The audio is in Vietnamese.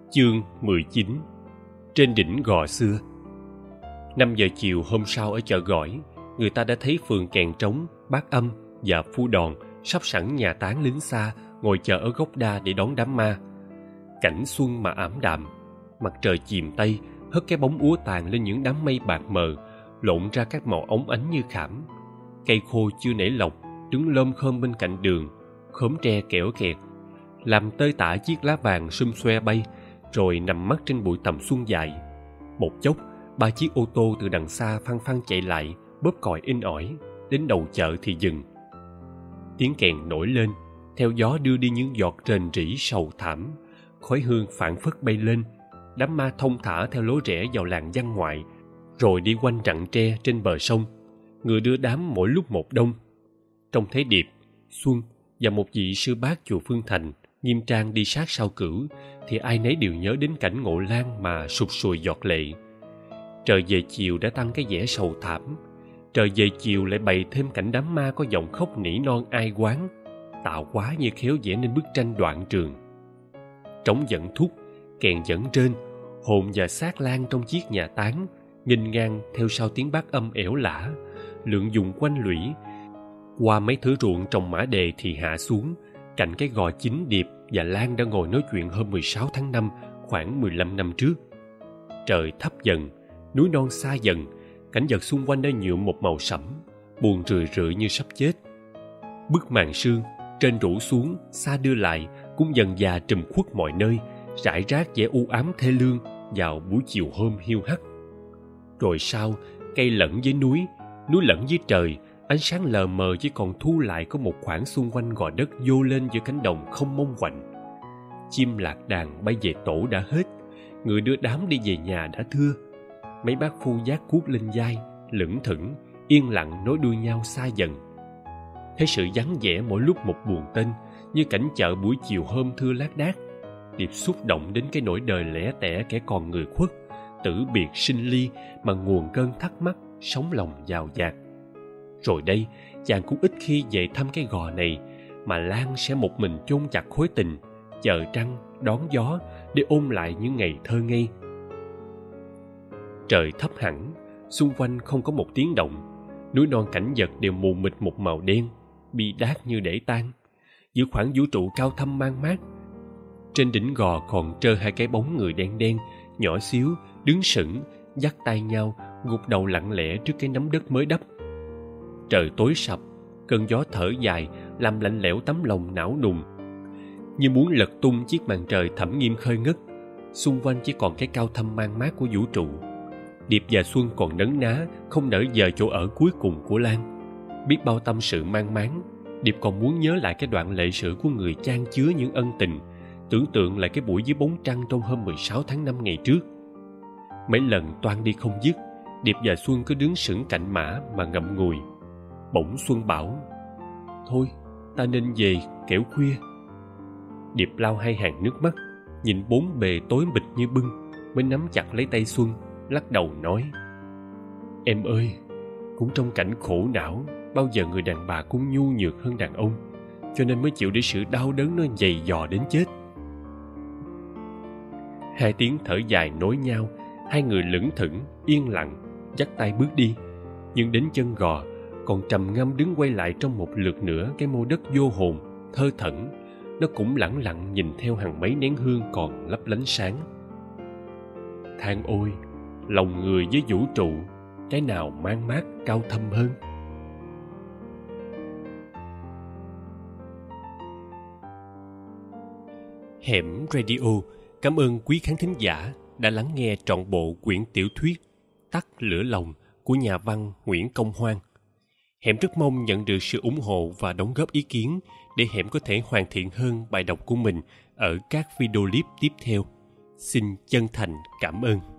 Chương 19. Trên đỉnh Gò Xưa. 5 giờ chiều hôm sau ở chợ Gỏi, người ta đã thấy phường Kèn Trống, Bát Âm và Phu Đòn sắp sẵn nhà táng lính xa ngồi chờ ở gốc đa để đón đám ma. Cảnh xuân mà ảm đạm, mặt trời chìm tây hất cái bóng úa tàn lên những đám mây bạc mờ, lộn ra các màu óng ánh như khảm. Cây khô chưa nảy lộc đứng lơm khơm bên cạnh đường, khóm tre kẽo kẹt làm tơi tả chiếc lá vàng xum xoe bay, rồi nằm mắt trên bụi tầm xuân dài. Một chốc, 3 chiếc ô tô từ đằng xa phăng phăng chạy lại, bóp còi inh ỏi. Đến đầu chợ thì dừng. Tiếng kèn nổi lên, theo gió đưa đi những giọt rền rĩ sầu thảm. Khói hương phảng phất bay lên. Đám ma thông thả theo lối rẽ vào làng văn ngoại, rồi đi quanh rặng tre trên bờ sông. Người đưa đám mỗi lúc một đông. Trông thấy Điệp, Xuân và một vị sư bác chùa Phương Thành nghiêm trang đi sát sau cửu, thì ai nấy đều nhớ đến cảnh Ngộ Lan mà sụt sùi giọt lệ. Trời về chiều đã tăng cái vẻ sầu thảm. Trời về chiều lại bày thêm cảnh đám ma có giọng khóc nỉ non ai oán, tạo quá như khéo vẽ nên bức tranh đoạn trường. Trống dẫn thúc, kèn dẫn trên, hồn và xác lang trong chiếc nhà táng nghênh ngang theo sau tiếng Bát Âm ẻo lả, lượn dùng quanh lũy. Qua mấy thửa ruộng trồng mã đề thì hạ xuống, cạnh cái gò chính Điệp và Lan đã ngồi nói chuyện hôm 16 tháng 5, khoảng 15 năm trước. Trời thấp dần, núi non xa dần, cảnh vật xung quanh đã nhuộm một màu sẫm, buồn rười rượi như sắp chết. Bức màn sương, trên rủ xuống, xa đưa lại, cũng dần dà trùm khuất mọi nơi, rải rác vẻ u ám thê lương vào buổi chiều hôm hiu hắt. Rồi sau, cây lẫn với núi lẫn với trời, ánh sáng lờ mờ chỉ còn thu lại có một khoảng xung quanh gò đất vô lên giữa cánh đồng không mông quạnh. Chim lạc đàn bay về tổ đã hết, người đưa đám đi về nhà đã thưa. Mấy bác phu vác cuốc lên vai, lững thững, yên lặng nối đuôi nhau xa dần. Thấy sự vắng vẻ mỗi lúc một buồn tênh, như cảnh chợ buổi chiều hôm thưa lác đác. Điệp xúc động đến cái nỗi đời lẻ tẻ kẻ còn người khuất, tử biệt sinh ly mà nguồn cơn thắc mắc, sống lòng dào dạt. Rồi đây, chàng cũng ít khi về thăm cái gò này, mà Lan sẽ một mình chôn chặt khối tình, chờ trăng, đón gió để ôn lại những ngày thơ ngây. Trời thấp hẳn, xung quanh không có một tiếng động, núi non cảnh vật đều mù mịt một màu đen, bi đát như để tan. Giữa khoảng vũ trụ cao thâm man mát, trên đỉnh gò còn trơ hai cái bóng người đen đen, nhỏ xíu, đứng sững, dắt tay nhau, gục đầu lặng lẽ trước cái nắm đất mới đắp. Trời tối sập, cơn gió thở dài làm lạnh lẽo tấm lòng não nùng, như muốn lật tung chiếc màn trời thẳm nghiêm khơi ngất. Xung quanh chỉ còn cái cao thâm man mát của vũ trụ. Điệp và Xuân còn nấn ná không nỡ dời chỗ ở cuối cùng của Lan. Biết bao tâm sự mang máng, Điệp còn muốn nhớ lại cái đoạn lệ sử của người chan chứa những ân tình, tưởng tượng lại cái buổi dưới bóng trăng trong hôm 16 tháng 5 ngày trước. Mấy lần toan đi không dứt, Điệp và Xuân cứ đứng sững cạnh mã mà ngậm ngùi. Bỗng Xuân bảo: "Thôi, ta nên về, kẻo khuya." Điệp lau hai hàng nước mắt, nhìn bốn bề tối mịt như bưng, mới nắm chặt lấy tay Xuân, lắc đầu nói: "Em ơi, cũng trong cảnh khổ não, bao giờ người đàn bà cũng nhu nhược hơn đàn ông, cho nên mới chịu để sự đau đớn nó dày dò đến chết." Hai tiếng thở dài nối nhau, hai người lững thững, yên lặng, dắt tay bước đi. Nhưng đến chân gò, còn trầm ngâm đứng quay lại trong một lượt nữa cái mô đất vô hồn, thơ thẩn. Nó cũng lẳng lặng nhìn theo hàng mấy nén hương còn lấp lánh sáng. Than ôi, lòng người với vũ trụ, cái nào man mát cao thâm hơn? Hẻm Radio cảm ơn quý khán thính giả đã lắng nghe trọn bộ quyển tiểu thuyết Tắt lửa lòng của nhà văn Nguyễn Công Hoan. Hẻm rất mong nhận được sự ủng hộ và đóng góp ý kiến để Hẻm có thể hoàn thiện hơn bài đọc của mình ở các video clip tiếp theo. Xin chân thành cảm ơn.